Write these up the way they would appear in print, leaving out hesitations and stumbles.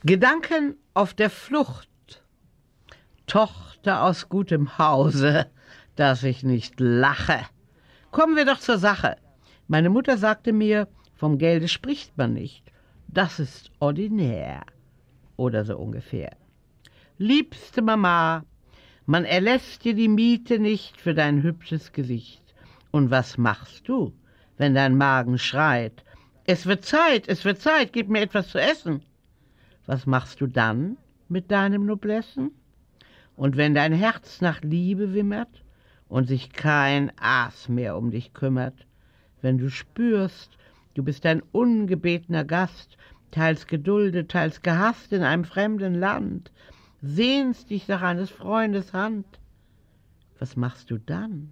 Gedanken auf der Flucht. Tochter aus gutem Hause, dass ich nicht lache. Kommen wir doch zur Sache. Meine Mutter sagte mir, vom Gelde spricht man nicht. Das ist ordinär. Oder so ungefähr. Liebste Mama, man erlässt dir die Miete nicht für dein hübsches Gesicht. Und was machst du, wenn dein Magen schreit? Es wird Zeit, gib mir etwas zu essen. Was machst du dann mit deinem Noblessen? Und wenn dein Herz nach Liebe wimmert und sich kein Aas mehr um dich kümmert, wenn du spürst, du bist ein ungebetener Gast, teils geduldet, teils gehasst in einem fremden Land, sehnst dich nach eines Freundes Hand, was machst du dann?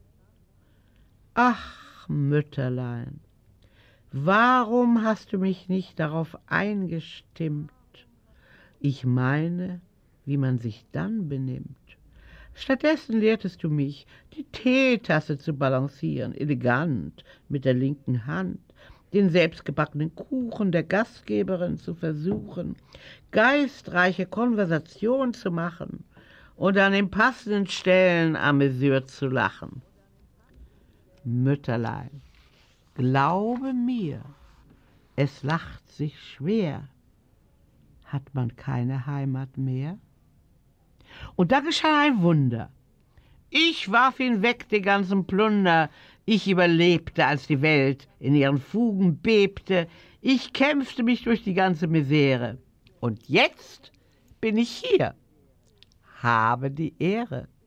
Ach, Mütterlein, warum hast du mich nicht darauf eingestimmt? Ich meine, wie man sich dann benimmt. Stattdessen lehrtest du mich, die Teetasse zu balancieren, elegant mit der linken Hand, den selbstgebackenen Kuchen der Gastgeberin zu versuchen, geistreiche Konversation zu machen und an den passenden Stellen amüsiert zu lachen. Mütterlein, glaube mir, es lacht sich schwer. Hat man keine Heimat mehr? Und da geschah ein Wunder. Ich warf ihn weg, den ganzen Plunder. Ich überlebte, als die Welt in ihren Fugen bebte. Ich kämpfte mich durch die ganze Misere. Und jetzt bin ich hier. Habe die Ehre.